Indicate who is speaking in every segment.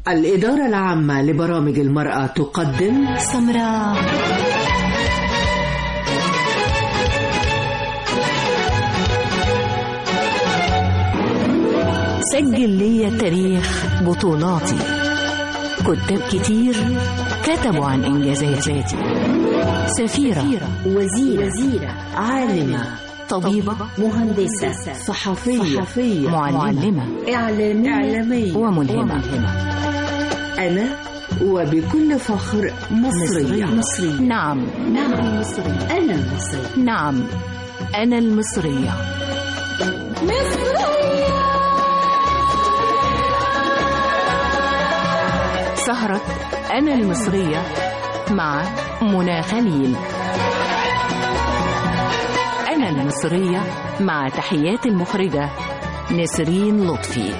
Speaker 1: الإدارة العامة لبرامج المرأة تقدم
Speaker 2: سمراء. سجل لي تاريخ بطولاتي. كتاب كتير كتبوا عن إنجازاتي. سفيرة، وزيرة، عالمة، طبيبة، مهندسة، صحفية، معلمة، إعلامية وملهمة.
Speaker 1: أنا وبكل فخر مصرية.
Speaker 2: نعم مصرية. أنا المصرية. نعم أنا المصرية. سهرة أنا المصرية مع منى خليل. أنا المصرية مع تحيات المخرجة نسرين لطفي.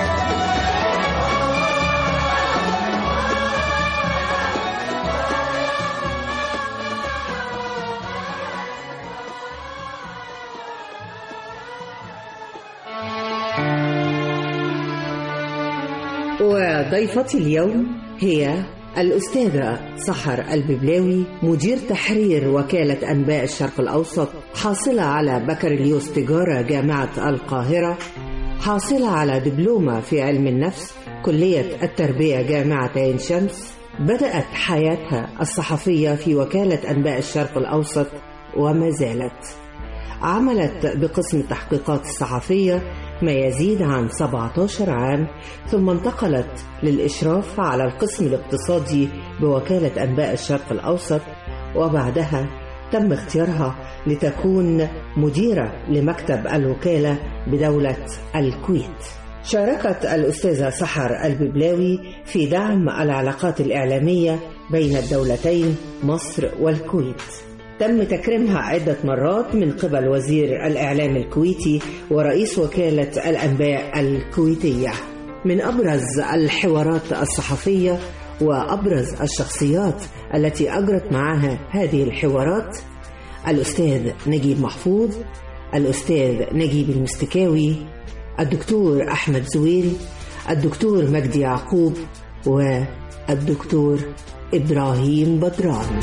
Speaker 1: وضيفتي اليوم هي الأستاذة سحر الببلاوي، مدير تحرير وكالة أنباء الشرق الأوسط، حاصلة على بكالوريوس تجارة جامعة القاهرة، حاصلة على دبلومة في علم النفس كلية التربية جامعة عين شمس. بدأت حياتها الصحفية في وكالة أنباء الشرق الأوسط وما زالت. عملت بقسم التحقيقات الصحفية ما يزيد عن 17 عام، ثم انتقلت للإشراف على القسم الاقتصادي بوكالة أنباء الشرق الأوسط، وبعدها تم اختيارها لتكون مديرة لمكتب الوكالة بدولة الكويت. شاركت الأستاذة سحر الببلاوي في دعم العلاقات الإعلامية بين الدولتين مصر والكويت. تم تكريمها عدة مرات من قبل وزير الإعلام الكويتي ورئيس وكالة الأنباء الكويتية. من أبرز الحوارات الصحفية وأبرز الشخصيات التي أجرت معها هذه الحوارات الأستاذ نجيب محفوظ، الأستاذ نجيب المستكاوي، الدكتور أحمد زويل، الدكتور مجدي يعقوب، والدكتور إبراهيم بدران.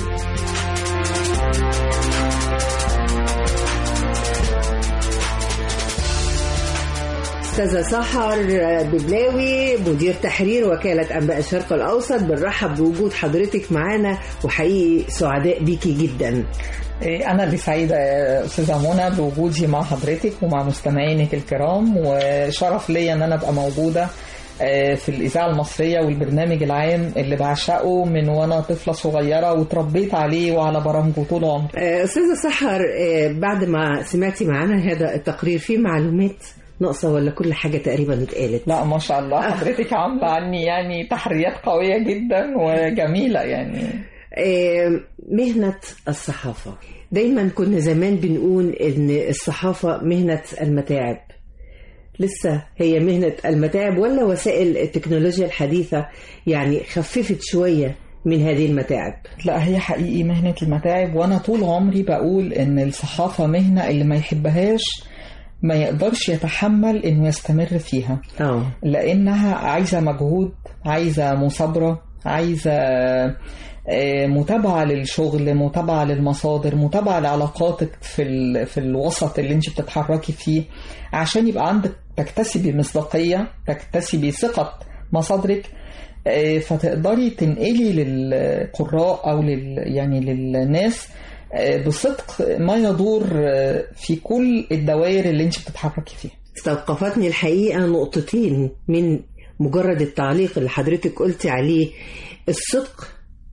Speaker 1: أستاذة سحر ببلاوي، مدير تحرير وكالة أنباء الشرق الأوسط، بنرحب بوجود حضرتك معانا وحقيقي سعداء بيكي جدا.
Speaker 3: أنا اللي سعيدة أستاذة منى بوجودي مع حضرتك ومع مستمعينك الكرام، وشرف ليا أن أنا أبقى موجودة في الإذاعة المصرية والبرنامج العام اللي بعشقه من وأنا طفلة صغيرة وتربيت عليه وعلى برامجه طول عمري.
Speaker 1: أستاذة سحر، بعد ما سمعتي معانا هذا التقرير فيه معلومات ناقصة ولا كل حاجة تقريبا اتقالت؟
Speaker 3: لا ما شاء الله، حضرتك عاملة عني يعني تحريات قوية جدا وجميلة. يعني
Speaker 1: مهنة الصحافة دايما كنا زمان بنقول ان الصحافة مهنة المتاعب. لسه هي مهنة المتاعب ولا وسائل التكنولوجيا الحديثة يعني خففت شوية من هذه المتاعب؟
Speaker 3: لا هي حقيقي مهنة المتاعب، وانا طول عمري بقول ان الصحافة مهنة اللي ما يحبهاش ما يقدرش يتحمل انه يستمر فيها. لانها عايزة مجهود، عايزة مثابرة، عايزة متابعة للشغل، متابعة للمصادر، متابعة لعلاقاتك في الوسط اللي انت بتتحركي فيه، عشان يبقى عندك تكتسبي مصداقية، تكتسبي ثقة مصادرك، فتقدري تنقلي للقراء او يعني للناس بصدق ما يدور في كل الدوائر اللي انت بتتحركي فيها.
Speaker 1: استوقفتني الحقيقة نقطتين من مجرد التعليق اللي حضرتك قلتي عليه. الصدق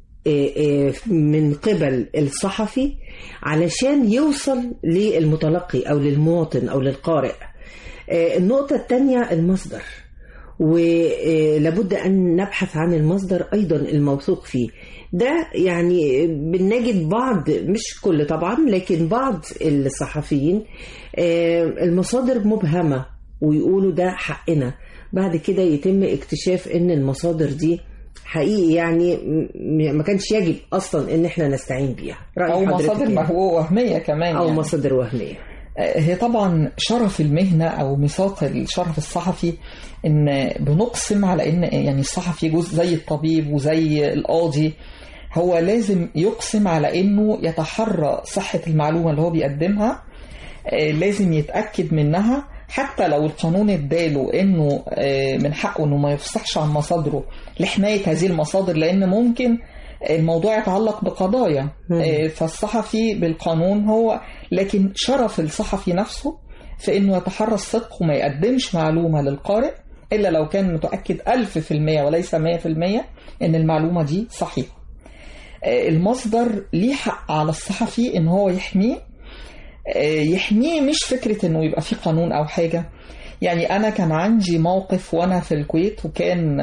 Speaker 1: من قبل الصحفي علشان يوصل للمتلقي أو للمواطن أو للقارئ. النقطة الثانية المصدر، ولابد أن نبحث عن المصدر أيضا الموثوق فيه. ده يعني بنجد بعض، مش كل طبعا، لكن بعض الصحفيين المصادر مبهمة ويقولوا ده حقنا، بعد كده يتم اكتشاف ان المصادر دي حقيقي يعني ما كانش يجب اصلا ان احنا نستعين بيها،
Speaker 3: او مصادر وهمية كمان
Speaker 1: او يعني مصادر وهمية.
Speaker 3: هي طبعا شرف المهنة أو ميثاق الشرف الصحفي إن بنقسم على إن يعني الصحفي جزء زي الطبيب وزي القاضي، هو لازم يقسم على إنه يتحرى صحة المعلومة اللي هو بيقدمها، لازم يتأكد منها، حتى لو القانون اداله إنه من حقه إنه ما يفصحش عن مصادره لحماية هذه المصادر، لأن ممكن الموضوع يتعلق بقضايا. فالصحفي بالقانون هو، لكن شرف الصحفي نفسه في انه يتحرى الصدق وما يقدمش معلومة للقارئ الا لو كان متأكد 1000% وليس 100% ان المعلومة دي صحيحة. المصدر ليه حق على الصحفي ان هو يحميه مش فكرة انه يبقى فيه قانون او حاجة. يعني انا كان عندي موقف وانا في الكويت، وكان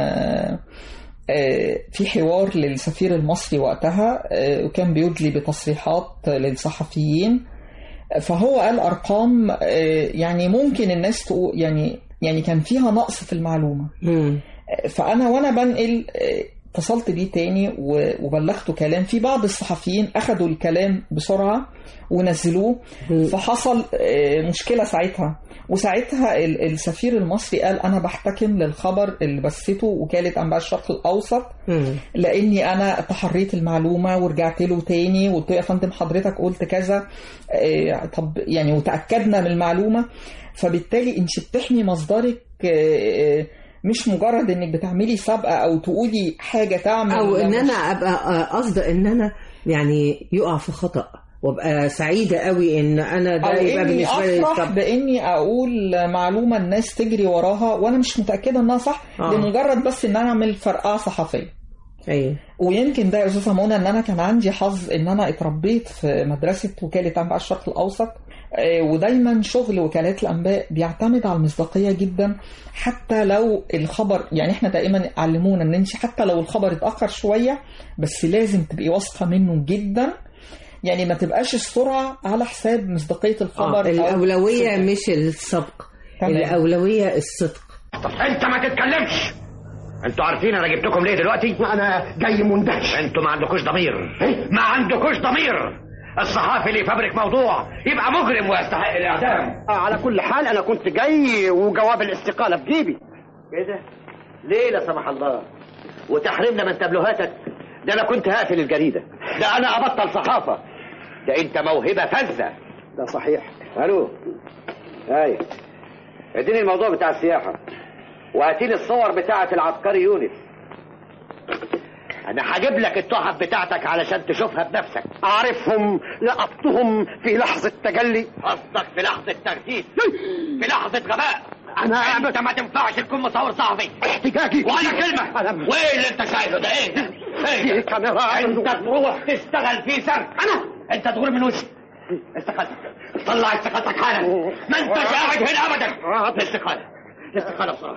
Speaker 3: في حوار للسفير المصري وقتها، وكان بيدلي بتصريحات للصحفيين، فهو قال أرقام يعني ممكن الناس تقول يعني كان فيها نقص في المعلومة. فأنا وأنا بنقل اتصلت بيه تاني وبلغته كلام، في بعض الصحفيين أخدوا الكلام بسرعة ونزلوه، فحصل مشكلة ساعتها. وساعتها السفير المصري قال أنا بحتكم للخبر اللي بثته وكالة أنباء الشرق الأوسط، لأني أنا تحريت المعلومة ورجعت له تاني وقلت له يا فندم حضرتك قلت كذا، طب يعني وتأكدنا من المعلومة. فبالتالي أنت بتحمي مصدرك، مش مجرد انك بتعملي سابقة او تقولي حاجة تعمل،
Speaker 1: او ان انا ابقى قصدي ان انا يعني يقع في خطأ وابقى سعيدة قوي ان انا ده يبقى بالنسبة لي
Speaker 3: افرح باني اقول معلومة الناس تجري وراها وانا مش متأكدة انها صح، لمجرد بس ان انا اعمل فرقعة صحفية.
Speaker 1: أيوة.
Speaker 3: ويمكن ده يا استاذة منى ان انا كان عندي حظ ان انا اتربيت في مدرسة وكالة أنباء الشرق الاوسط، ودايما شغل وكالات الأنباء بيعتمد على المصداقية جدا. حتى لو الخبر، يعني احنا دائما علمونا ان انت حتى لو الخبر اتأخر شوية بس لازم تبقي واثقة منه جدا، يعني ما تبقاش السرعة على حساب مصداقية الخبر.
Speaker 1: الأولوية مش السبق، الأولوية الصدق.
Speaker 4: انت ما تتكلمش، انتوا عارفين انا جبتكم ليه دلوقتي؟
Speaker 5: انا جاي مندهش.
Speaker 4: انتوا ما عندكوش ضمير، ما عندكوش ضمير. الصحافي اللي يفبرك موضوع يبقى مجرم ويستحق الاعدام.
Speaker 5: على كل حال انا كنت جاي وجواب الاستقالة في جيبي.
Speaker 4: كده ليه لا سمح الله وتحرمنا من تبلوهاتك؟ ده انا كنت هقفل الجريدة، ده انا ابطل صحافة، ده انت موهبة فذة.
Speaker 5: ده صحيح.
Speaker 4: الو، ايوه، اديني الموضوع بتاع السياحة وهاتيلي الصور بتاعة العسكري يونس. انا هجيب لك التحف بتاعتك علشان تشوفها بنفسك.
Speaker 5: اعرفهم، لقطتهم في لحظة تجلي.
Speaker 4: قصدك في لحظة تركيز، في لحظة غباء. انت ما تنفعش تكون مصور صحفي.
Speaker 5: احتجاجي
Speaker 4: ولا كلمة. وايه اللي انت شايفه ده؟ ايه
Speaker 5: كاميرا.
Speaker 4: انت تروح تشتغل في سر. انت تغور من وشي. استقالتك، طلع استقالتك حالا، ما انتش قاعد هنا ابدا. الاستقالة بسرعة.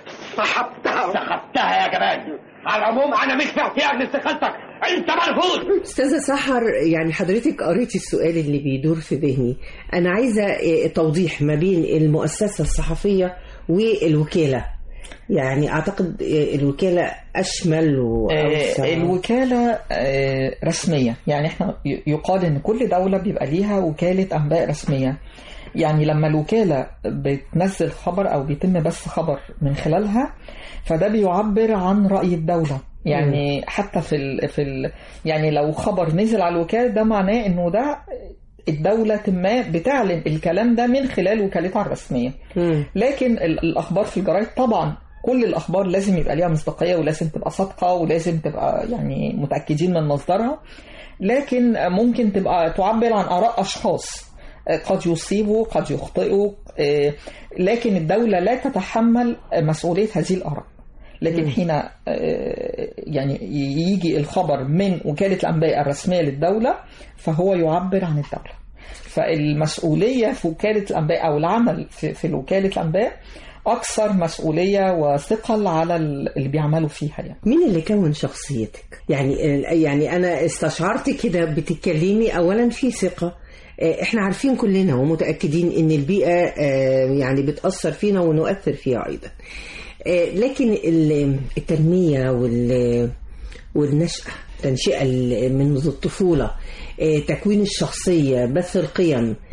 Speaker 4: سحبتها يا جبان. على العموم انا مش في احتياج لاستقالتك، انت مرفوض.
Speaker 1: استاذة سحر، يعني حضرتك قريتي السؤال اللي بيدور في ذهني. انا عايزة توضيح ما بين المؤسسة الصحفية والوكالة. يعني اعتقد الوكالة اشمل واوسع.
Speaker 3: الوكالة رسمية، يعني احنا يقال ان كل دولة بيبقى ليها وكالة انباء رسمية. يعني لما الوكالة بتنزل خبر أو بيتم بث خبر من خلالها، فده بيعبر عن رأي الدولة. يعني حتى يعني لو خبر نزل على الوكالة، ده معناه إنه ده الدولة ما بتعلن الكلام ده من خلال وكالتها الرسمية. لكن الأخبار في الجرايد طبعا كل الأخبار لازم يبقى ليها مصداقية ولازم تبقى صادقة ولازم تبقى يعني متأكدين من مصدرها. لكن ممكن تبقى تعبر عن آراء أشخاص، قد يصيبوا قد يخطئوا، لكن الدولة لا تتحمل مسؤولية هذه الآراء. لكن حين يعني يجي الخبر من وكالة الأنباء الرسمية للدولة فهو يعبر عن الدولة. فالمسؤولية في وكالة الأنباء أو العمل في وكالة الأنباء أكثر مسؤولية وثقل على اللي بيعملوا فيها. يعني
Speaker 1: مين اللي كون شخصيتك؟ يعني أنا استشعرت كده بتتكلمي أولا في ثقة. احنا عارفين كلنا ومتأكدين ان البيئة يعني بتأثر فينا ونؤثر فيها ايضا، لكن التنمية والنشأة، تنشئة منذ الطفولة، تكوين الشخصية، بث القيم،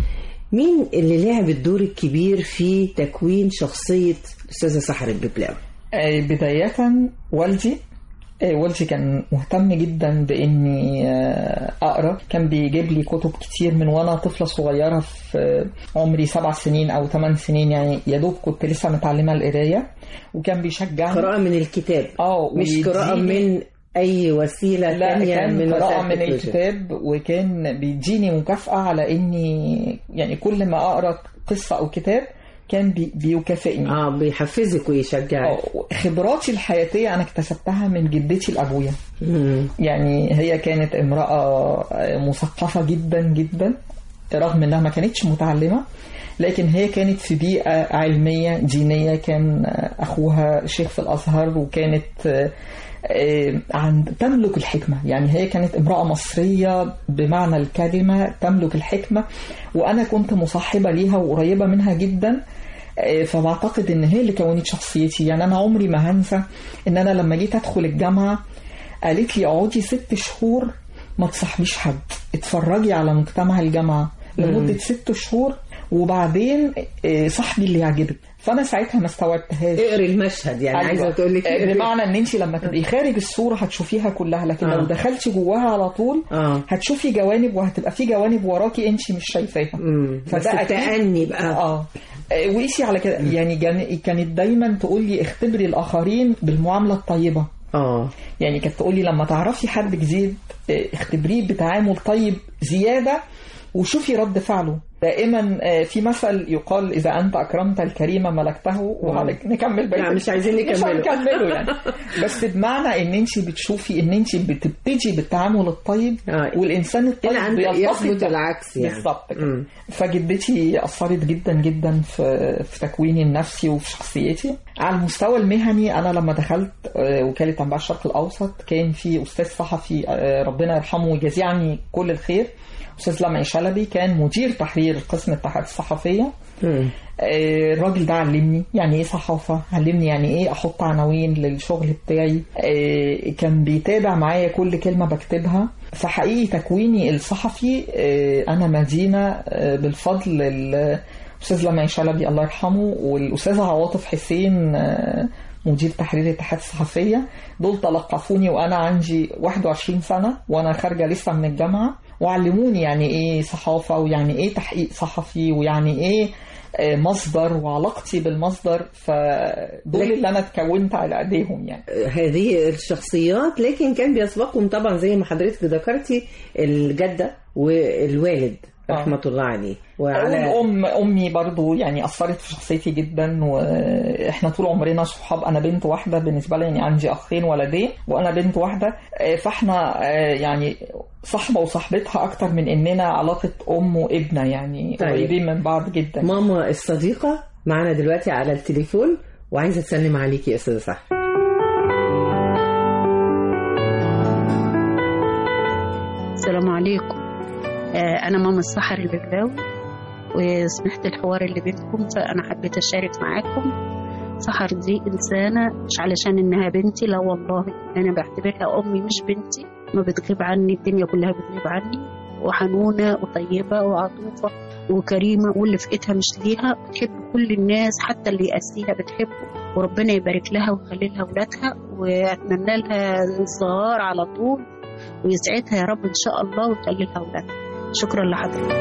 Speaker 1: مين اللي لعب الدور الكبير في تكوين شخصية الأستاذة سحر الببلاوي؟
Speaker 3: بداية والدي. والدي كان مهتم جدا بإني أقرأ، كان بيجيب لي كتب كتير من وأنا طفلة صغيرة في عمري 7 سنين أو 8 سنين، يعني يدوب كنت لسه متعلمة القراية، وكان بيشجعني.
Speaker 1: قراءة من الكتاب مش قراءة من أي وسيلة تانية،
Speaker 3: كان
Speaker 1: من
Speaker 3: قراءة من الكتاب، وكان بيديني مكافأة على إني يعني كل ما أقرأ قصة أو كتاب كان بيكافئني.
Speaker 1: بيحفزك ويشجعك.
Speaker 3: خبراتي الحياتية أنا اكتسبتها من جدتي الأبوية. يعني هي كانت امرأة مثقفة جدا جدا، رغم أنها ما كانتش متعلمة، لكن هي كانت في بيئة علمية دينية. كان أخوها شيخ في الأزهر، وكانت تملك الحكمة. يعني هي كانت امرأة مصرية بمعنى الكلمة، تملك الحكمة، وأنا كنت مصاحبة ليها وقريبة منها جدا. فبعتقد ان هي اللي كونت شخصيتي. يعني انا عمري ما هنسى ان انا لما جيت ادخل الجامعة قالت لي اقعدي 6 شهور ما تصاحبيش حد، اتفرجي على مجتمع الجامعة لمدة 6 شهور، وبعدين صاحبي اللي يعجبك. فانا ساعتها ما استوعبتهاش.
Speaker 1: اقري المشهد، يعني أيوة. عايزه تقول لك
Speaker 3: بمعنى ان انت لما تبقي خارج الصوره هتشوفيها كلها، لكن لو دخلتي جواها على طول هتشوفي جوانب، وهتبقى في جوانب وراكي انت مش شايفاها.
Speaker 1: فده تأني بقى.
Speaker 3: وقيسي على كده. يعني كانت دايما تقول لي اختبري الاخرين بالمعامله الطيبه. يعني كانت تقول لي لما تعرفي حد جديد اختبريه بتعامل طيب زياده وشوفي رد فعله. دائما في مثل يقال إذا أنت أكرمت الكريم ملكته. وعليك نكمل بقى.
Speaker 1: مش عايزين
Speaker 3: نكمله يعني. بس بمعنى إن أنت بتشوفي إن أنت بتبتدي بالتعامل الطيب، والإنسان الطيب
Speaker 1: يثبت العكس يعني.
Speaker 3: بالظبط. فجدتي أثرت جدا جدا في تكويني النفسي وفي شخصيتي. على المستوى المهني أنا لما دخلت وكالة أنباء الشرق الأوسط كان في أستاذ صحفي ربنا يرحمه ويجازيه عني كل الخير، أستاذ لمعي شلبي، كان مدير تحرير قسم التحرير الصحفية. الراجل ده علمني يعني ايه صحافة، علمني يعني ايه احط عناوين للشغل بتاعي. كان بيتابع معايا كل كلمة بكتبها. فحقيقي تكويني الصحفي انا مدينة بالفضل الأستاذ لمعي شلبي الله يرحمه، والأستاذة عواطف حسين مدير تحرير الاتحاد الصحفية. دول تلقفوني وأنا عندي 21 سنة وأنا خارجة لسه من الجامعة، وعلموني يعني إيه صحافة، ويعني إيه تحقيق صحفي، ويعني إيه مصدر، وعلاقتي بالمصدر. فدول اللي أنا اتكونت على أيديهم يعني
Speaker 1: هذه الشخصيات. لكن كان بيسبقهم طبعا زي ما حضرتك ذكرتي الجدة والوالد رحمة الله عليه،
Speaker 3: وعلى أمي برضو يعني أثرت في شخصيتي جدا. وإحنا طول عمرنا صحاب. أنا بنت واحدة بالنسبة لي، يعني عندي أخين ولدين وأنا بنت واحدة. فإحنا يعني صحبة وصحبتها أكتر من إننا علاقة أم وابنة، يعني قريبين من بعض جدا.
Speaker 1: ماما الصديقة معنا دلوقتي على التليفون وعايزة تسلم عليكي يا أستاذة سحر.
Speaker 6: السلام عليكم. أنا ماما سحر الببلاوي، وسمعت الحوار اللي بينكم فأنا حبيت أشارك معاكم. سحر دي إنسانة مش علشان إنها بنتي، لا والله، أنا بعتبرها أمي مش بنتي. ما بتغيب عني، الدنيا كلها بتغيب عني. وحنونة وطيبة وعطوفة وكريمة، واللي في إيدها مش ليها. بتحب كل الناس، حتى اللي يأسيها بتحبه. وربنا يبارك لها ويخلي لها أولادها، وأتمنى لها الصغار على طول، ويسعدها يا رب إن شاء الله، ويخلي لها أولادها. شكرا لحضرتك.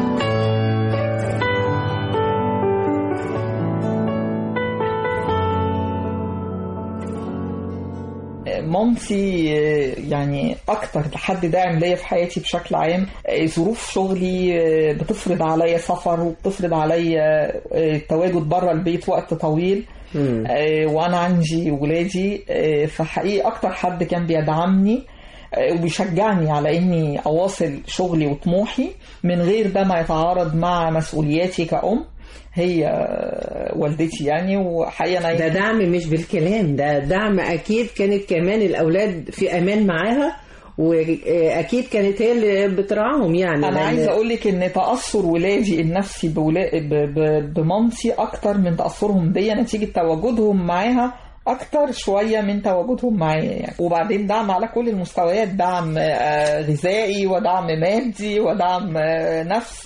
Speaker 3: مامتي يعني اكتر حد داعم ليا في حياتي بشكل عام. ظروف شغلي بتفرض عليا سفر، وبتفرض عليا التواجد بره البيت وقت طويل، وانا عندي ولادي. فحقيقي اكتر حد كان بيدعمني وبيشجعني على اني اواصل شغلي وطموحي من غير ده ما يتعارض مع مسؤولياتي كأم هي والدتي يعني. وحقيقة
Speaker 1: ده دعم مش بالكلام، ده دعم أكيد. كانت كمان الأولاد في أمان معاها، وأكيد كانت هي اللي بترعاهم يعني.
Speaker 3: أنا عايزة أقولك إن تأثر ولادي النفسي بمامتي أكتر من تأثرهم بيا، نتيجة تواجدهم معاها أكتر شوية من تواجدهم معايا يعني. وبعدين دعم على كل المستويات، دعم غذائي ودعم مادي ودعم نفسي،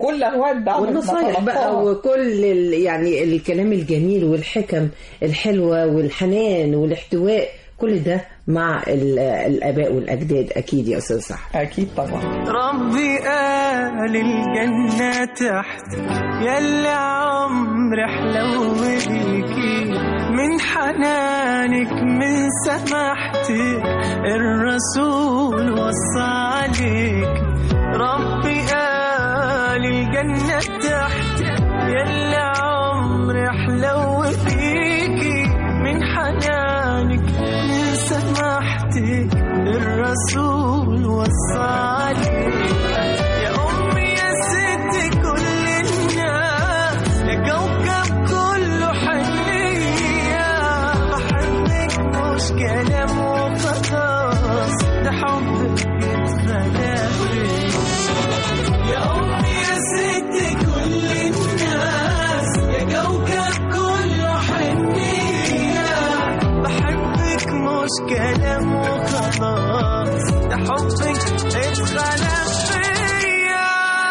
Speaker 3: كل انواع الدعم
Speaker 1: والنصائح بقى وكل يعني الكلام الجميل والحكم الحلوة والحنان والاحتواء، كل ده مع الآباء والأجداد. أكيد يا أستاذ صح.
Speaker 3: أكيد طبعا.
Speaker 7: ربي قال الجنة تحت يلي عمري حلو بيكي، من حنانك من سماحتك الرسول وصى عليك. ربي قال الجنة تحت يلي عمري حلو بيكي، من حنانك من سماحتك الرسول وصى عليك. يا أمي يا ستي كل الناس، يا كوكب كله حنية، بحبك مش كلام وخلاص، ده حبك اتخلق فيا. يا أمي يا ستي كل الناس، يا كوكب كله حنية، بحبك مش كلام وخلاص، ده حبك اتخلق فيا.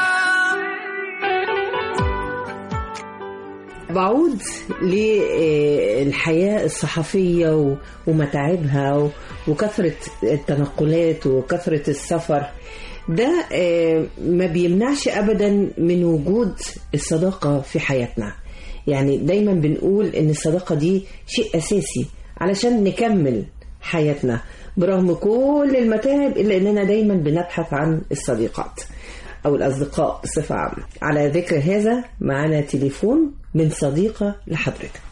Speaker 1: بعود للحياة الصحفية ومتاعبها وكثرة التنقلات وكثرة السفر، ده ما بيمنعش أبدا من وجود الصداقة في حياتنا. يعني دايما بنقول إن الصداقة دي شيء أساسي علشان نكمل حياتنا برغم كل المتاعب، إلا إننا دايما بنبحث عن الصديقات أو الأصدقاء بصفة عامة. على ذكر هذا معنا تليفون من صديقة لحضرتك.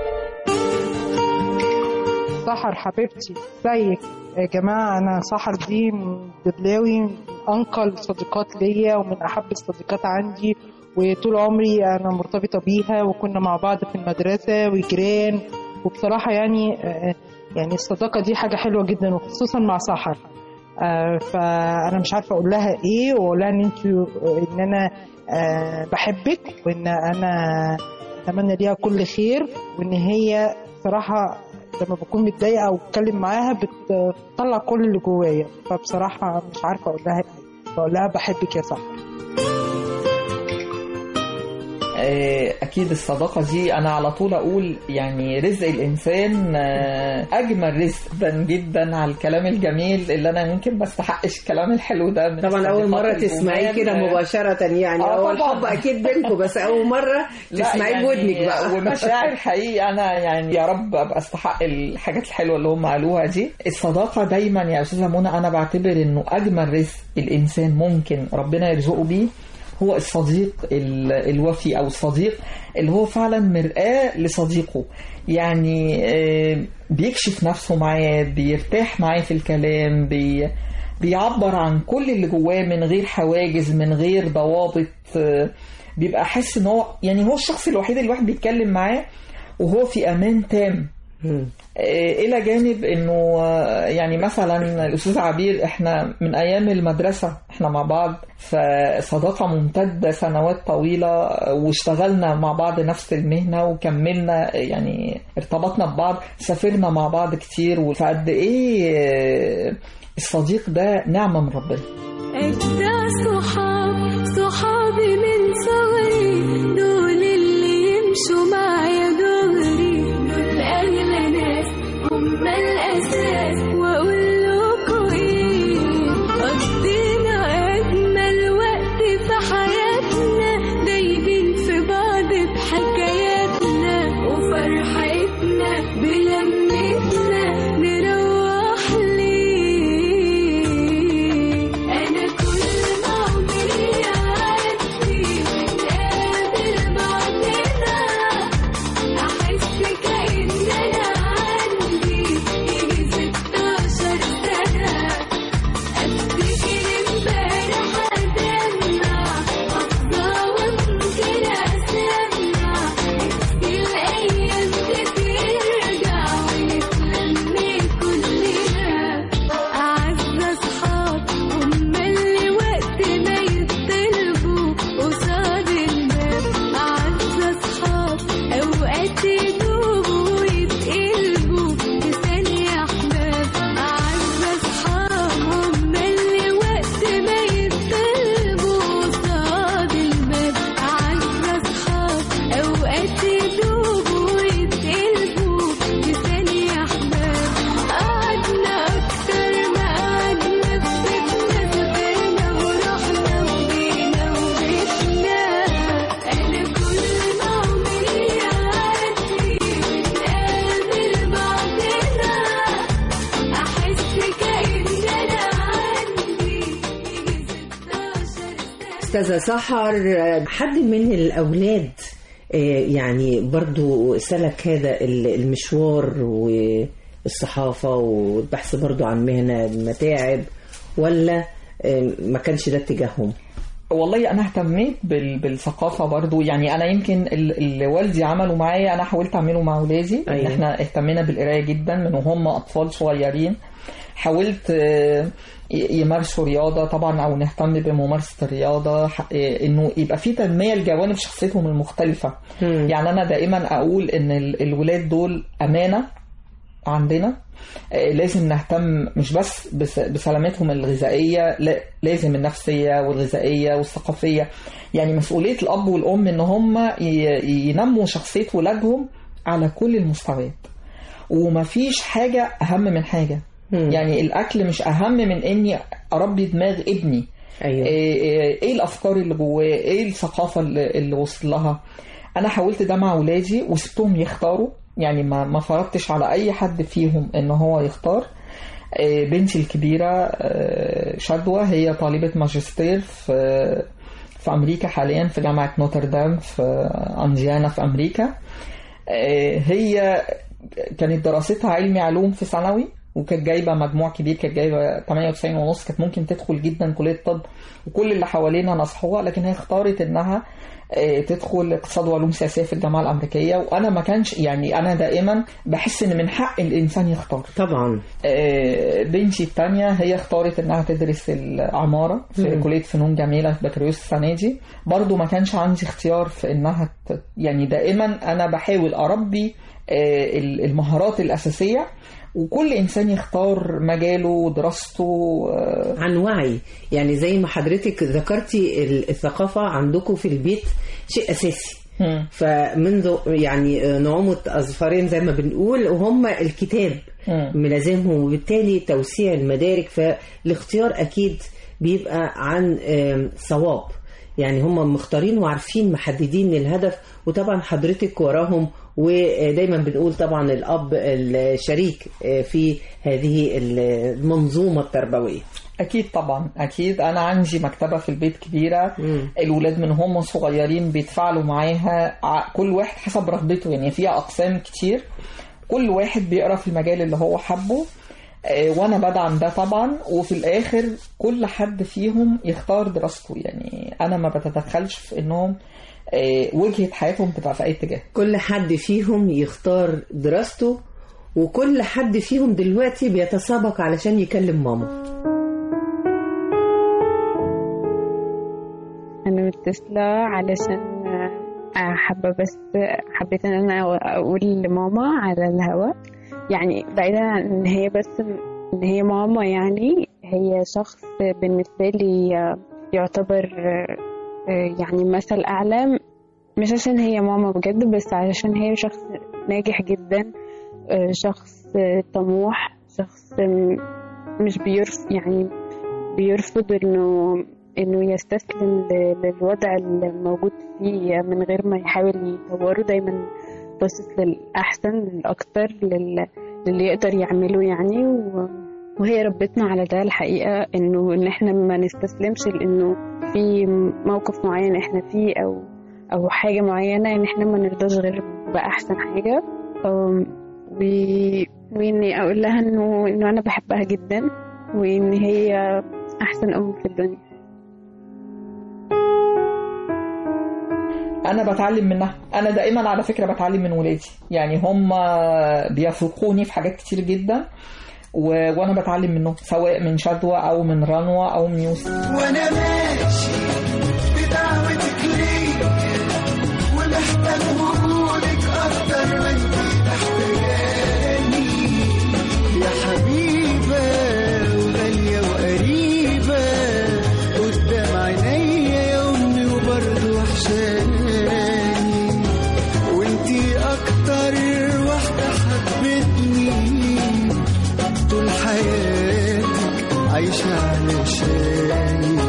Speaker 8: سحر حبيبتي، ازيك يا جماعة؟ أنا سحر دي من دبلاوي، أنقل صديقات ليا ومن أحب الصديقات عندي، وطول عمري أنا مرتبطة بيها، وكنا مع بعض في المدرسة وجيران. وبصراحة يعني الصداقة دي حاجة حلوة جدا، وخصوصا مع سحر. فأنا مش عارفة أقول لها إيه، وأقول لها إن أنا بحبك، وإن أنا أتمنى ليها كل خير، وإن هي صراحة لما بكون متضايقة أو بتكلم معاها بتطلع كل اللي جوايا. فبصراحة مش عارفة أقول لها إيه، بقول لها بحبك يا سحر.
Speaker 3: أكيد الصداقة دي أنا على طول أقول يعني رزق الإنسان أجمل رزق جدا على الكلام الجميل اللي أنا ممكن بستحقش الكلام الحلو ده من
Speaker 1: طبعا أول مرة تسمعيه كده مباشرة، يعني هو الحب أكيد بينكم، بس أول مرة تسمعيه بودنك بقى.
Speaker 3: ومشاعر حقيقي أنا يعني يا رب أبقى استحق الحاجات الحلوة اللي هم قالوها دي. الصداقة دايما يا أستاذة منى أنا بعتبر إنه أجمل رزق الإنسان ممكن ربنا يرزقه بيه هو الصديق الوفي، أو الصديق اللي هو فعلا مرآة لصديقه، يعني بيكشف نفسه معاه، بيرتاح معاه في الكلام، بيعبر عن كل اللي جواه من غير حواجز، من غير ضوابط. بيبقى حس ان هو يعني هو الشخص الوحيد اللي الواحد بيتكلم معاه وهو في امان تام. الى جانب انه يعني مثلا الاستاذ عبير احنا من ايام المدرسه احنا مع بعض، فصداقه ممتده سنوات طويله، واشتغلنا مع بعض نفس المهنه وكملنا يعني ارتبطنا ببعض، سافرنا مع بعض كتير. فقد ايه الصديق ده نعمه من ربنا.
Speaker 9: صحابي من صغري، دول اللي يمشوا معايا دغري، دول أغلى ناس هم الأساس. وأقول لكم إيه، قضينا أجمل وقت في حياتنا، دايبين في بعض بحكاياتنا وفرحتنا بلمتنا، نروح ليه. أنا كل ما عمري عدي ونقابل بعضنا،
Speaker 1: أستاذة سحر، حد من الأولاد يعني برضو سلك هذا المشوار والصحافة والبحث برضو عن مهنة المتاعب، ولا ما كانش ده اتجاههم؟
Speaker 3: والله أنا اهتميت بالثقافة برضو. يعني أنا يمكن اللي والدي عمله معايا أنا حاولت أعمله مع أولادي. أيوة. إحنا اهتمينا بالقراية جدا من وهم أطفال صغيرين. حاولت يمارسوا رياضة طبعا أو نهتم بممارسة الرياضة، إنه يبقى في تنمية لجوانب شخصيتهم المختلفة. يعني أنا دائما أقول إن الولاد دول أمانة عندنا، لازم نهتم مش بس بسلامتهم الغذائية، لازم النفسية والغذائية والثقافية. يعني مسؤولية الأب والأم إن هم ينموا شخصية ولادهم على كل المستويات، ومفيش حاجة أهم من حاجة. يعني الأكل مش أهم من إني أربي دماغ ابني. أيوة. إيه الأفكار اللي جواه، إيه الثقافة اللي وصل لها. أنا حاولت ده مع ولادي وسبتهم يختاروا. يعني ما فرضتش على أي حد فيهم إن هو يختار. بنتي الكبيرة شدوى هي طالبة ماجستير في أمريكا حاليا في جامعة نوتردام في أنديانا في أمريكا. هي كانت دراستها علمي علوم في ثانوي، وكانت جايبة مجموع كبير، كانت جايبة 98.5، كانت ممكن تدخل جدا كلية الطب وكل اللي حوالينا نصحوها، لكن هي اختارت انها تدخل اقتصاد وعلوم سياسية في الجامعة الأمريكية. وأنا ما كانش يعني أنا دائما بحس إن من حق الإنسان يختار. طبعا. بنتي الثانية هي اختارت إنها تدرس العمارة في كلية فنون جميلة في بكالوريوس السنة دي. برضو ما كانش عندي اختيار في إنها يعني دائما أنا بحاول أربي المهارات الأساسية، وكل إنسان يختار مجاله ودراسته
Speaker 1: عن وعي. يعني زي ما حضرتك ذكرتي الثقافة عندكم في البيت شيء أساسي. فمنذ يعني نعومة أظفارين زي ما بنقول، وهم الكتاب ملازمهم، وبالتالي توسيع المدارك. فالاختيار أكيد بيبقى عن صواب. يعني هم مختارين وعارفين محددين الهدف، وطبعا حضرتك وراهم. ودايما بنقول طبعا الأب الشريك في هذه المنظومة التربوية.
Speaker 3: أكيد طبعا، أكيد. أنا عندي مكتبة في البيت كبيرة. الولاد من هم صغيرين بيتفاعلوا معاها، كل واحد حسب رغبته. يعني فيها أقسام كتير، كل واحد بيقرأ في المجال اللي هو حبه، وأنا بدعم ده طبعا. وفي الآخر كل حد فيهم يختار دراسته. يعني أنا ما بتدخلش في إنهم وجهة حياتهم تبقى في أي اتجاه.
Speaker 1: كل حد فيهم يختار دراسته، وكل حد فيهم دلوقتي بيتسابق علشان يكلم ماما.
Speaker 6: أنا متصلة علشان حبيت أن أنا أقول لماما على الهواء. يعني بعيدا عن إن هي بس إن هي ماما، يعني هي شخص بالنسبة لي يعتبر يعني مثل أعلى، مش عشان هي ماما بجد، بس عشان هي شخص ناجح جدا، شخص طموح، شخص مش بيرفض إنه يستسلم للوضع الموجود فيه من غير ما يحاول يطوره. دايما باصص للأحسن، للأكتر، للي يقدر يعمله يعني. وهي ربتنا على ده الحقيقة، إن إحنا ما نستسلمش، لأنه في موقف معين إحنا فيه أو حاجة معينة، إن إحنا ما نرضاش غير بأحسن حاجة. وإني أقول لها إنه أنا بحبها جدا، وإن هي أحسن أم في الدنيا.
Speaker 3: أنا بتعلم منها. أنا دائما على فكرة بتعلم من ولادي. يعني هم بيفوقوني في حاجات كتير جدا، وانا بتعلم منه، سواء من شدوى او من رنوة او من يوسف.
Speaker 7: وانا ماشي بدعوتك ليا، ومحتاج وجودك اكتر ما انت محتاجاني يا حبيبة وغالية وقريبة قدام عينيا يا امي، وبرضه وحشاني، وانتي اكتر واحدة حبتني طول حياتك، عايشة علشاني.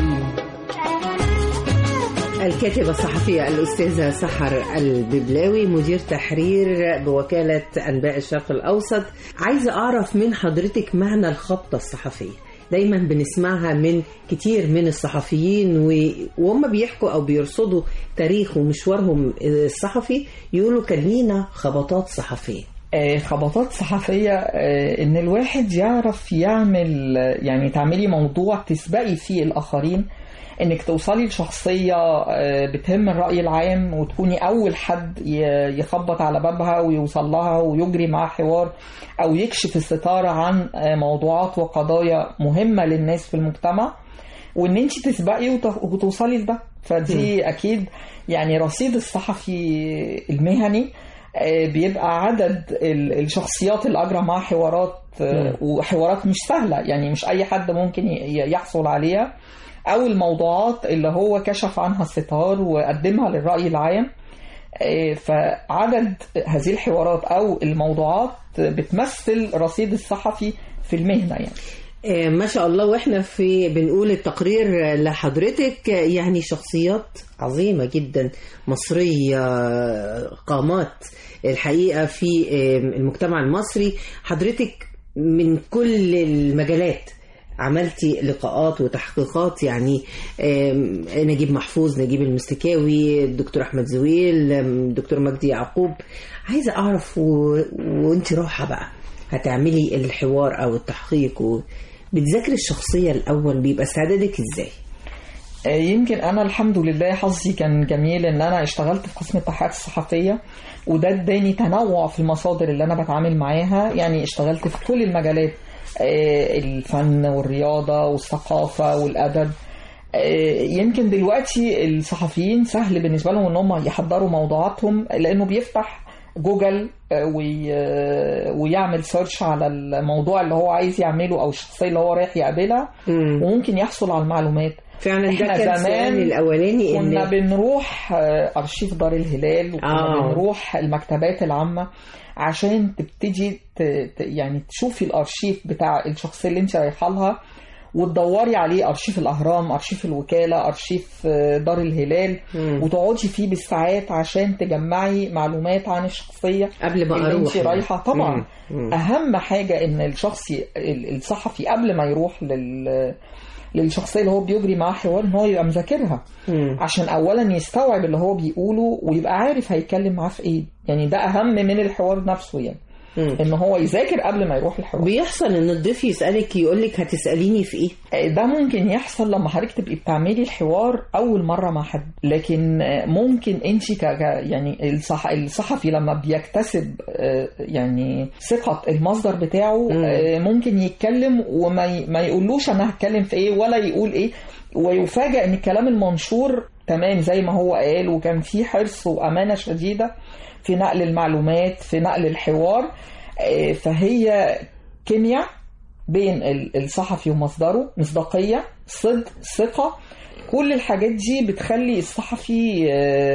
Speaker 1: الكاتبة الصحفية الأستاذة سحر الببلاوي، مدير تحرير بوكالة أنباء الشرق الأوسط. عايزة أعرف من حضرتك معنى الخطة الصحفية. دايما بنسمعها من كتير من الصحفيين وهم بيحكوا أو بيرصدوا تاريخ ومشوارهم الصحفي يقولوا كان لينا خبطات صحفية.
Speaker 3: خبطات صحفية، إن الواحد يعرف يعمل، يعني تعملي موضوع تسبقي فيه الآخرين، إنك توصلي لشخصية بتهم الرأي العام وتكوني أول حد يخبط على بابها ويوصل لها ويجري معها حوار أو يكشف الستارة عن موضوعات وقضايا مهمة للناس في المجتمع، وإن أنت تسبقي وتوصلي لده. فدي أكيد يعني رصيد الصحفي المهني بيبقى عدد الشخصيات اللي أجرى معها حوارات، وحوارات مش سهلة، يعني مش أي حد ممكن يحصل عليها، أو الموضوعات اللي هو كشف عنها الستار وقدمها للرأي العام. فعدد هذه الحوارات أو الموضوعات بتمثل رصيد الصحفي في المهنة يعني.
Speaker 1: ما شاء الله. واحنا بنقول التقرير لحضرتك يعني شخصيات عظيمة جدا مصرية، قامات الحقيقة في المجتمع المصري. حضرتك من كل المجالات عملتي لقاءات وتحقيقات، يعني نجيب محفوظ، نجيب المستكاوي، الدكتور أحمد زويل، الدكتور مجدي يعقوب. عايزة أعرف وانت رايحة بقى هتعملي الحوار أو التحقيق بتذاكري الشخصية الأول، بيبقى استعدادك إزاي؟
Speaker 3: يمكن أنا الحمد لله حظي كان جميل إن أنا اشتغلت في قسم التحقيقات الصحفية، وده اداني تنوع في المصادر اللي أنا بتعامل معاها. يعني اشتغلت في كل المجالات، الفن والرياضة والثقافة والأدب. يمكن دلوقتي الصحفيين سهل بالنسبة لهم إن هم يحضروا موضوعاتهم، لأنه بيفتح جوجل ويعمل سيرش على الموضوع اللي هو عايز يعمله أو الشخصية اللي هو رايح يقابلها، وممكن يحصل على المعلومات.
Speaker 1: فعلا ده كان زمان الأولاني
Speaker 3: كنا بنروح أرشيف دار الهلال، وكنا بنروح المكتبات العامة عشان تبتدي يعني تشوفي الأرشيف بتاع الشخصية اللي انت رايحة لها وتدوري عليه، أرشيف الأهرام، أرشيف الوكالة، أرشيف دار الهلال، وتقعدي فيه بالساعات عشان تجمعي معلومات عن الشخصية
Speaker 1: قبل ما
Speaker 3: اللي
Speaker 1: أروح
Speaker 3: انت رايحة. طبعا أهم حاجة إن الصحفي قبل ما يروح للشخصية اللي هو بيجري معاه حوار، إن هو يبقى مذاكرها، عشان أولا يستوعب اللي هو بيقوله ويبقى عارف هيتكلم معاه في إيه. يعني ده أهم من الحوار نفسه، يعني إن هو يذاكر قبل ما يروح الحوار.
Speaker 1: بيحصل إن الضيف يسألك يقولك هتسأليني في إيه؟
Speaker 3: ده ممكن يحصل لما حضرتك تبقي بتعملي الحوار أول مرة مع حد، لكن ممكن أنت يعني الصحفي لما بيكتسب يعني ثقة المصدر بتاعه، ممكن يتكلم وما يقولوش أنا هتكلم في إيه ولا يقول إيه، ويفاجأ إن الكلام المنشور تمام زي ما هو قال، وكان فيه حرص وأمانة شديدة في نقل المعلومات، في نقل الحوار. فهي كيمياء بين الصحفي ومصدره، مصداقية، صدق، ثقة. كل الحاجات دي بتخلي الصحفي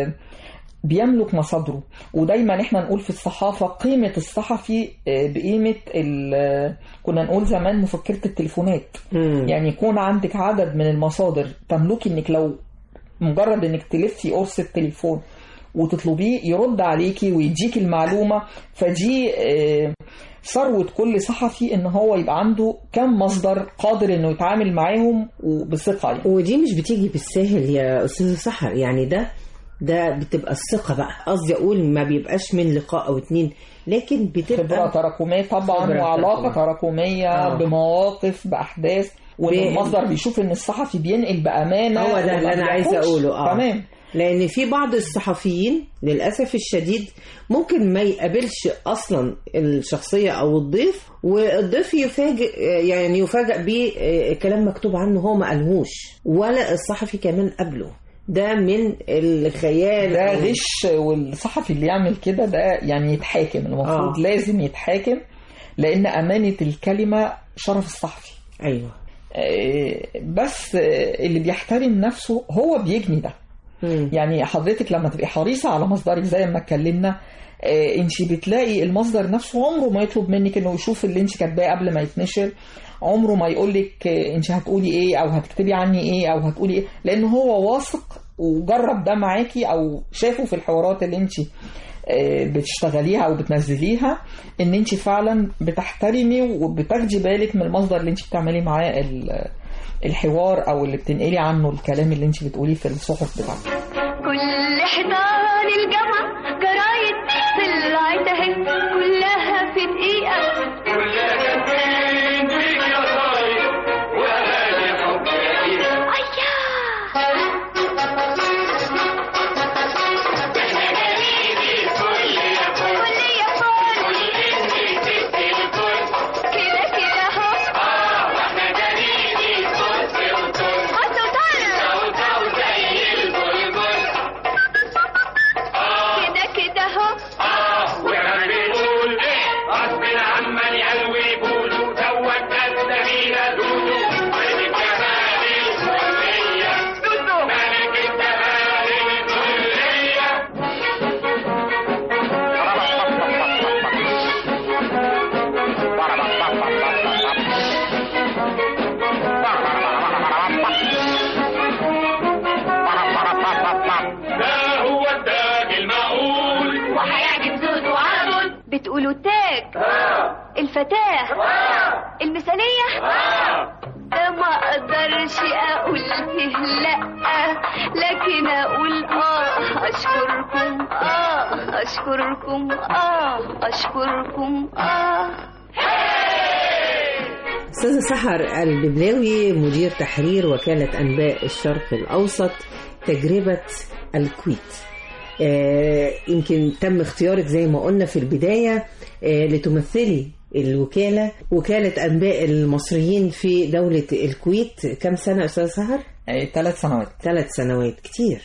Speaker 3: بيملك مصادره. ودايما احنا نقول في الصحافة قيمة الصحفي بقيمة كنا نقول زمان مفكرة التليفونات. يعني يكون عندك عدد من المصادر تملكي انك لو مجرد انك تلفي قرص التليفون وتطلبيه يرد عليكي ويديكي المعلومة. فدي ثروة كل صحفي ان هو يبقى عنده كم مصدر قادر انه يتعامل معاهم وبثقة يعني.
Speaker 1: ودي مش بتيجي بالساهل يا أستاذ سحر، يعني ده بتبقى الثقة بقى، قصدي أقول ما بيبقاش من لقاء أو اتنين، لكن بتبقى
Speaker 3: خبرة تراكمية طبعا، وعلاقة تراكمية بمواقف، بأحداث، والمصدر بيشوف ان الصحفي بينقل بأمانة.
Speaker 1: هو ده اللي أنا عايزة أقوله.
Speaker 3: تمام.
Speaker 1: لأن في بعض الصحفيين للأسف الشديد ممكن ما يقابلش أصلا الشخصية أو الضيف، والضيف يفاجئ بكلام مكتوب عنه هو ما قالهوش، ولا الصحفي كمان قبله. ده من الخيال،
Speaker 3: ده غش. والصحفي اللي يعمل كده ده يعني يتحاكم، المفروض لازم يتحاكم، لأن أمانة الكلمة شرف الصحفي.
Speaker 1: أيوة.
Speaker 3: بس اللي بيحترم نفسه هو بيجني ده. يعني حضرتك لما تبقي حريصة على مصدرك زي ما اتكلمنا، انت بتلاقي المصدر نفسه عمره ما يطلب منك انه يشوف اللي انت كاتباه قبل ما يتنشر، عمره ما يقولك انت هتقولي ايه او هتكتبي عني ايه او هتقولي ايه، لانه هو واثق وجرب ده معاكي او شافه في الحوارات اللي انت بتشتغليها او بتنزليها ان انت فعلا بتحترمي وبتاخدي بالك من المصدر اللي انت بتعملي معاه الحوار او اللي بتنقلي عنه الكلام اللي انت بتقوليه في الصحف بتاعتك.
Speaker 9: كل حيطان الجامعة جرايد طلعت اهي كلها في دقيقة، كلها كاتبين فيك يا طاير وأهالي حب كتير. بتقولوا تاج الفتاة المثالية ده ما اقدرش اقول فيه لا، لكن اقول اشكركم اشكركم اشكركم.
Speaker 1: أستاذة سحر الببلاوي، مدير تحرير وكالة أنباء الشرق الأوسط، تجربة الكويت. يمكن تم اختيارك زي ما قلنا في البداية لتمثلي الوكالة، وكالة أنباء المصريين في دولة الكويت. كم سنة أستاذ سحر؟
Speaker 3: 3 سنوات.
Speaker 1: 3 سنوات كتير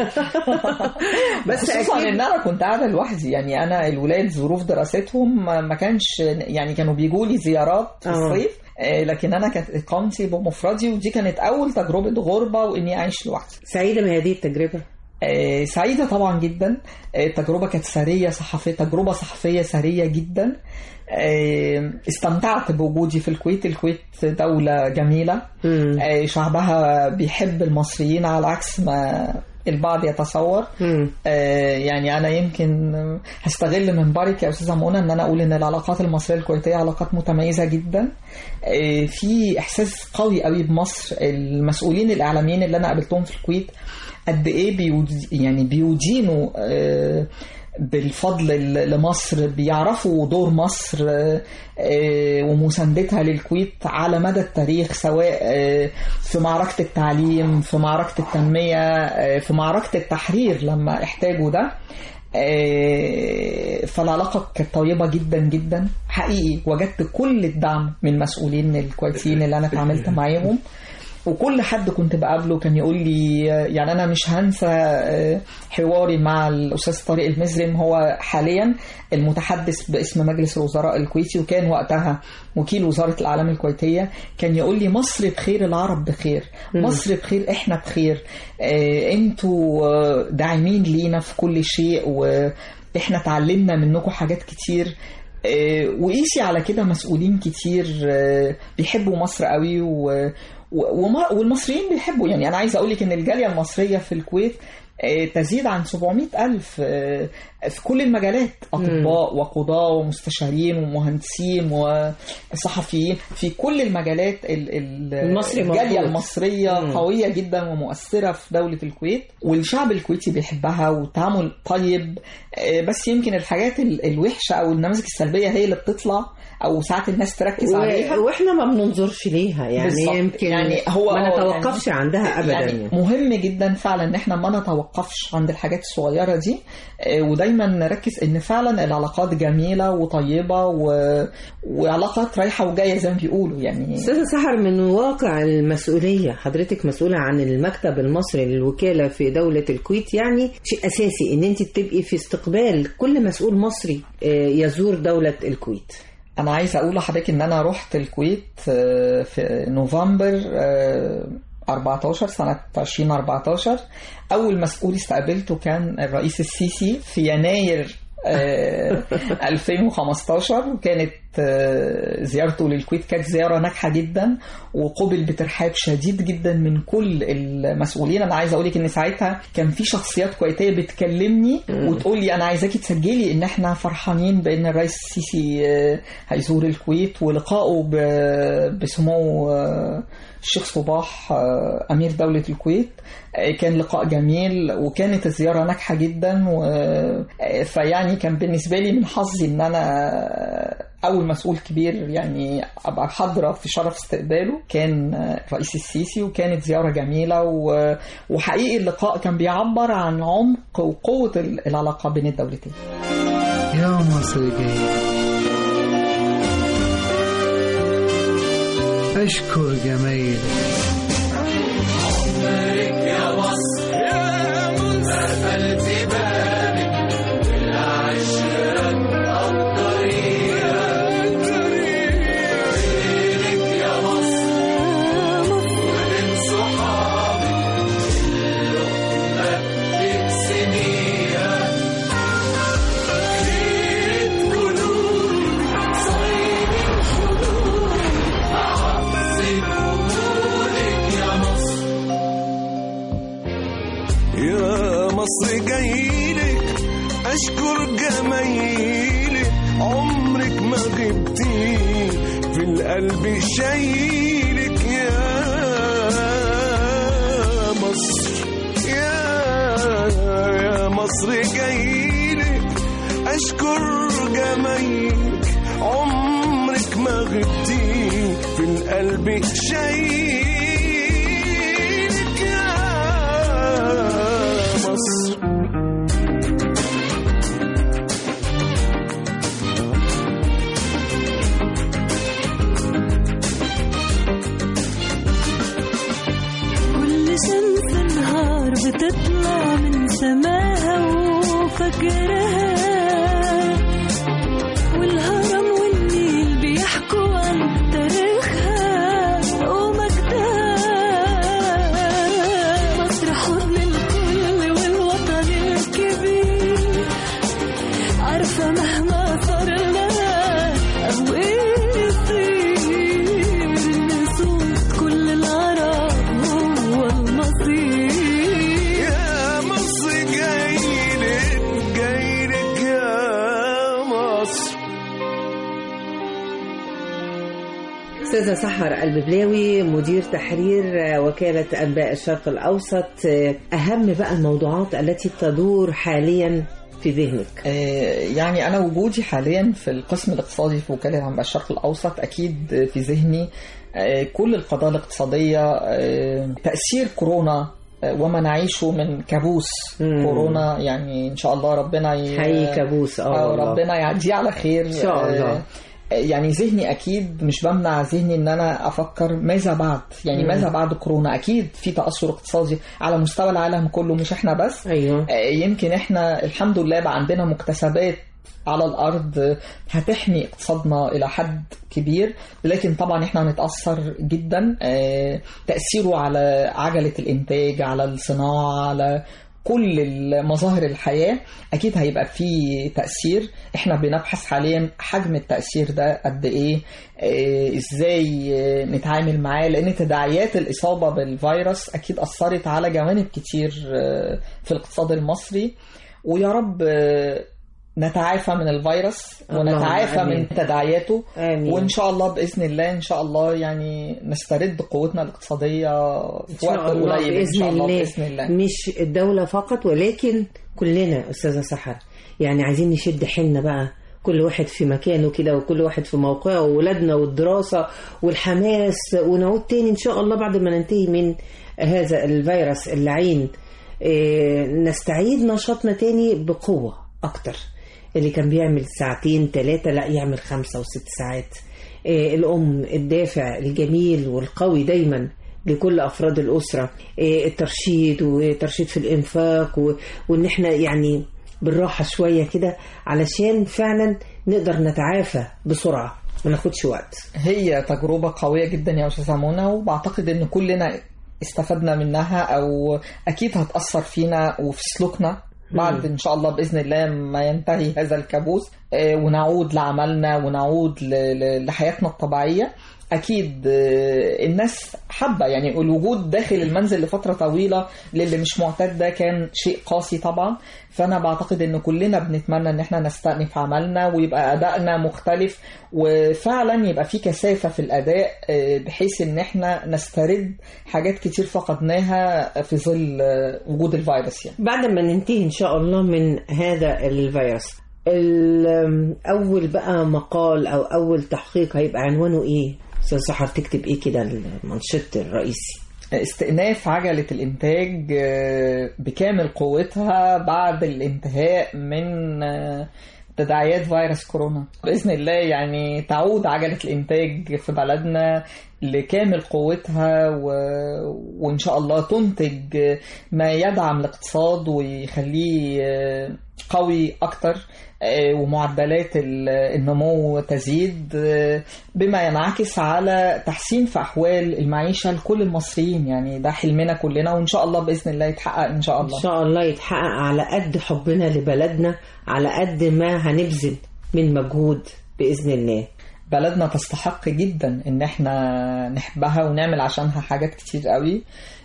Speaker 3: بس خصوصا ان انا كنت قاعده لوحدي، يعني انا الولاد ظروف دراستهم ما كانش، يعني كانوا بيجوا لي زيارات في الصيف، لكن انا كانت اقامتي بمفردي، ودي كانت اول تجربه غربه واني اعيش لوحدي.
Speaker 1: سعيده بهذه التجربه؟
Speaker 3: سعيده طبعا جدا. التجربه كانت سريه صحفيه، تجربه صحفيه سريه جدا. استمتعت بوجودي في الكويت. الكويت دولة جميلة، شعبها بيحب المصريين على عكس ما البعض يتصور. يعني أنا يمكن هستغل منبرك يا أستاذة منى أن أنا أقول أن العلاقات المصرية الكويتية علاقات متميزة جدا. في إحساس قوي قوي بمصر. المسؤولين الإعلاميين اللي أنا قابلتهم في الكويت قد إيه يعني بيدينوا بالفضل لمصر، بيعرفوا دور مصر ومساندتها للكويت على مدى التاريخ، سواء في معركة التعليم، في معركة التنمية، في معركة التحرير لما احتاجوا ده. فالعلاقة كانت طيبة جدا جدا حقيقي. وجدت كل الدعم من المسؤولين الكويتيين اللي أنا تعاملت معاهم، وكل حد كنت بقابله كان يقول لي، يعني أنا مش هنسى حواري مع الأستاذ طارق المزرم، هو حاليا المتحدث باسم مجلس الوزراء الكويتي، وكان وقتها وكيل وزارة الإعلام الكويتية. كان يقول لي مصر بخير، العرب بخير، مصر بخير، إحنا بخير، أنتوا داعمين لينا في كل شيء، وإحنا تعلمنا منكم حاجات كتير. وقيسي على كده مسؤولين كتير بيحبوا مصر قوي، والمصريين بيحبوا. يعني أنا عايز أقولك إن الجالية المصرية في الكويت تزيد عن 700,000 في كل المجالات، أطباء وقضاء ومستشارين ومهندسين وصحفيين، في كل المجالات. الجالية المصرية قوية جدا ومؤثرة في دولة الكويت، والشعب الكويتي بيحبها وتعامل طيب. بس يمكن الحاجات الوحشة أو النماذج السلبية هي اللي بتطلع، أو ساعات الناس تركز عليها
Speaker 1: وإحنا ما بننظرش ليها. يعني بالزبط. يمكن يعني هو ما نتوقفش يعني عندها أبدا. يعني
Speaker 3: مهم جدا فعلا إن إحنا ما نتوقفش عند الحاجات الصغيرة دي، ودايما نركز إن فعلا العلاقات جميلة وطيبة وعلاقات رايحة وجاية زي ما بيقولوا. يعني
Speaker 1: أستاذة سحر، من واقع المسؤولية، حضرتك مسؤولة عن المكتب المصري للوكالة في دولة الكويت، يعني شيء أساسي إن أنت تبقي في استقبال كل مسؤول مصري يزور دولة الكويت.
Speaker 3: أنا عايز أقول لحضرتك إن أنا رحت الكويت في نوفمبر 14 سنة 2014. أول مسؤول استقبلته كان الرئيس السيسي في يناير 2015، وكانت زيارته للكويت كانت زيارة ناجحة جدا، وقبل بترحاب شديد جدا من كل المسؤولين. أنا عايزة أقولك إن ساعتها كان في شخصيات كويتية بتكلمني وتقول لي أنا عايزاكي تسجلي إن إحنا فرحانين بإن الرئيس السيسي هيزور الكويت، ولقائه بسمو الشيخ صباح أمير دولة الكويت كان لقاء جميل، وكانت الزيارة ناجحة جدا. فيعني كان بالنسبة لي من حظي إن أنا أول مسؤول كبير يعني أبقى حاضرة في شرف استقباله كان الرئيس السيسي، وكانت زيارة جميلة. وحقيقي اللقاء كان بيعبر عن عمق وقوة العلاقة بين الدولتين.
Speaker 7: يا مصر أشكر جميلك،
Speaker 10: عمرك يا مصر يا قفلت بابك والعشرة الطريق بينك يا مصر وبين صحابك اللقمة تقسميها، خيرة قلوبك صيد الحدود
Speaker 11: يا مصر جايلك أشكر جمايلك، عمرك ما غبتي في القلب شايلك يا مصر. يا مصر جايلك أشكر جمايلك، عمرك ما غبتي في القلب شايلك مصر.
Speaker 12: كل شمس نهار بتطلع من سماها وفجرها، والهرم والنيل بيحكوا عن تاريخها ومجدها. مصر حضن عارفة مهما صار لها أو إيه يصير، إن صوت كل العرب هو المصير.
Speaker 11: يا مصر جايلك يا مصر.
Speaker 1: أستاذة سحر الببلاوي مدير تحرير وكالة أنباء الشرق الأوسط، أهم بقى الموضوعات التي تدور حاليا في ذهنك؟
Speaker 3: يعني أنا وجودي حاليا في القسم الاقتصادي في وكالة أنباء الشرق الأوسط أكيد في ذهني كل القضايا الاقتصادية، تأثير كورونا وما نعيشه من كابوس كورونا. يعني إن شاء الله ربنا
Speaker 1: حقيقي كابوس
Speaker 3: ربنا يعديه على خير
Speaker 1: إن شاء الله.
Speaker 3: يعني ذهني أكيد مش بمنع ذهني إن أنا أفكر ماذا بعد، يعني ماذا بعد كورونا. أكيد في تأثر اقتصادي على مستوى العالم كله، مش إحنا بس.
Speaker 1: أيوة.
Speaker 3: يمكن إحنا الحمد لله بقى عندنا مكتسبات على الأرض هتحمي اقتصادنا إلى حد كبير، لكن طبعا إحنا هنتأثر جدا. تأثيره على عجلة الإنتاج، على الصناعة، على كل مظاهر الحياة أكيد هيبقى فيه تأثير. إحنا بنبحث حاليا حجم التأثير ده قد إيه، إزاي نتعامل معاه، لأن تداعيات الإصابة بالفيروس أكيد أثرت على جوانب كتير في الاقتصاد المصري. ويا رب نتعافى من الفيروس ونتعافى من تداعياته. وإن شاء الله بإذن الله إن شاء الله يعني نسترد قوتنا الاقتصادية في وقت قريب إن شاء الله بإذن الله.
Speaker 1: مش الدولة فقط ولكن كلنا أستاذة سحر، يعني عايزين نشد حيلنا بقى، كل واحد في مكانه كده وكل واحد في موقعه، وولادنا والدراسة والحماس، ونعود تاني إن شاء الله بعد ما ننتهي من هذا الفيروس اللعين نستعيد نشاطنا تاني بقوة أكتر. اللي كان بيعمل 2 3 لا يعمل 5 و6 ساعات. الأم الدافع الجميل والقوي دايما لكل أفراد الأسرة، الترشيد وترشيد في الإنفاق، وإن احنا يعني بالراحة شوية كده علشان فعلا نقدر نتعافى بسرعة ما ناخدش وقت.
Speaker 3: هي تجربة قوية جدا يا أستاذة منى، وبعتقد إن كلنا استفدنا منها، أو أكيد هتأثر فينا وفي سلوكنا بعد إن شاء الله بإذن الله ما ينتهي هذا الكابوس ونعود لعملنا ونعود لحياتنا الطبيعية. أكيد الناس حابة يعني الوجود داخل المنزل لفترة طويلة للي مش معتاد ده كان شيء قاسي طبعا. فأنا بعتقد إن كلنا بنتمنى إن احنا نستأنف عملنا ويبقى أدائنا مختلف وفعلا يبقى في كثافة في الأداء بحيث إن احنا نسترد حاجات كتير فقدناها في ظل وجود الفيروس يعني.
Speaker 1: بعد ما ننتهي إن شاء الله من هذا الفيروس، الأول بقى مقال أو أول تحقيق هيبقى عنوانه إيه؟ أستاذ سحر تكتب إيه كده المنشط الرئيسي؟
Speaker 3: استئناف عجلة الإنتاج بكامل قوتها بعد الانتهاء من تداعيات فيروس كورونا. بإذن الله يعني تعود عجلة الإنتاج في بلدنا لكامل قوتها وإن شاء الله تنتج ما يدعم الاقتصاد ويخليه قوي أكتر ومعدلات النمو تزيد بما ينعكس على تحسين في أحوال المعيشة لكل المصريين. يعني ده حلمنا كلنا وإن شاء الله بإذن الله يتحقق إن شاء الله.
Speaker 1: إن شاء الله يتحقق على قد حبنا لبلدنا، على قد ما هنبذل من مجهود بإذن الله.
Speaker 3: بلدنا تستحق جدا إن احنا نحبها ونعمل عشانها حاجات كتير قوي.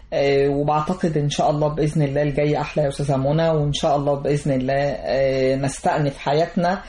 Speaker 3: وبعتقد إن شاء الله بإذن الله الجاي أحلى يا أستاذة منى، وإن شاء الله بإذن الله نستأنف حياتنا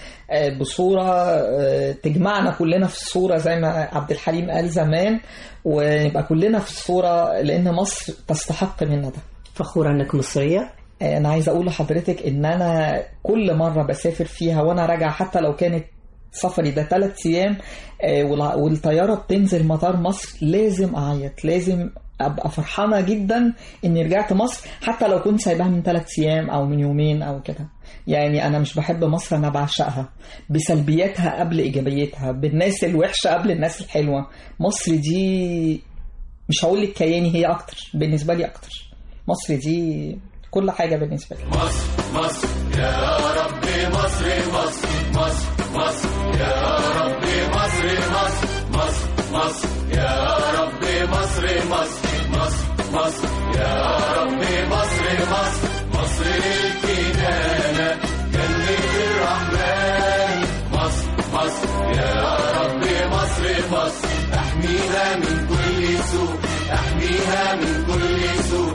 Speaker 3: بصورة تجمعنا كلنا في الصورة زي ما عبد الحليم قال زمان، ونبقى كلنا في الصورة لأن مصر تستحق منا ده.
Speaker 1: فخورة إنك مصرية.
Speaker 3: أنا عايزة أقول لحضرتك إن أنا كل مرة بسافر فيها وأنا راجعة حتى لو كانت سفري ده 3 أيام والطيارة بتنزل مطار مصر لازم أعيط، لازم أبقى فرحانة جدا إني رجعت مصر حتى لو كنت سايبها من 3 أيام أو من يومين أو كده. يعني أنا مش بحب مصر، أنا بعشقها بسلبياتها قبل إيجابيتها، بالناس الوحشة قبل الناس الحلوة. مصر دي مش هقول لك كياني، هي أكتر بالنسبة لي، أكتر. مصر دي كل حاجة بالنسبة لي.
Speaker 10: مصر مصر يا ربي، مصر مصر مصر مصر يا ربي، مصر مصر مصر مصر يا ربي، مصر مصر مصر مصر يا ربي، مصر مصر مصر الكنانة جنة الرحمن. مصر مصر يا ربي، مصر مصر احميها من كل سوء، احميها من كل سوء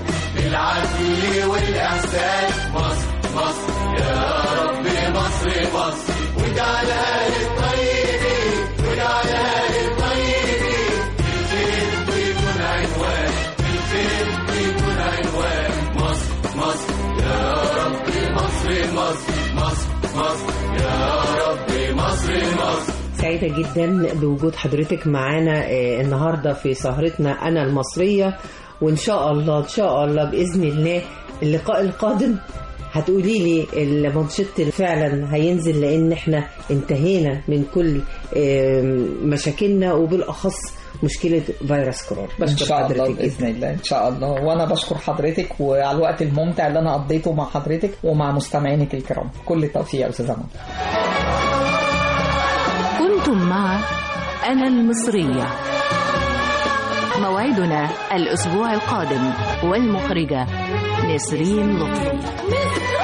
Speaker 10: بالعدل والإحسان. مصر مصر يا ربي، مصر مصر واجعلها للطيبين، واجعلها للطيبين، الخير ويكون عنوان، الخير ويكون عنوان. مصر مصر يا ربي، مصر مصر مصر مصر يا ربي، مصر مصر.
Speaker 1: سعيدة جدا بوجود حضرتك معانا النهاردة في سهرتنا أنا المصرية، وإن شاء الله إن شاء الله بإذن الله اللقاء القادم هتقولي لي المنشط فعلا هينزل، لأن احنا انتهينا من كل مشاكلنا وبالأخص مشكلة فيروس كورونا.
Speaker 3: إن شاء الله بإذن الله إن شاء الله. وأنا بشكر حضرتك وعلى الوقت الممتع اللي أنا قضيته مع حضرتك ومع مستمعينك الكرام. كل التوفيق يا أستاذة منى.
Speaker 2: كنتم مع أنا المصرية، موعدنا الأسبوع القادم، والمخرجة نسرين لطفي.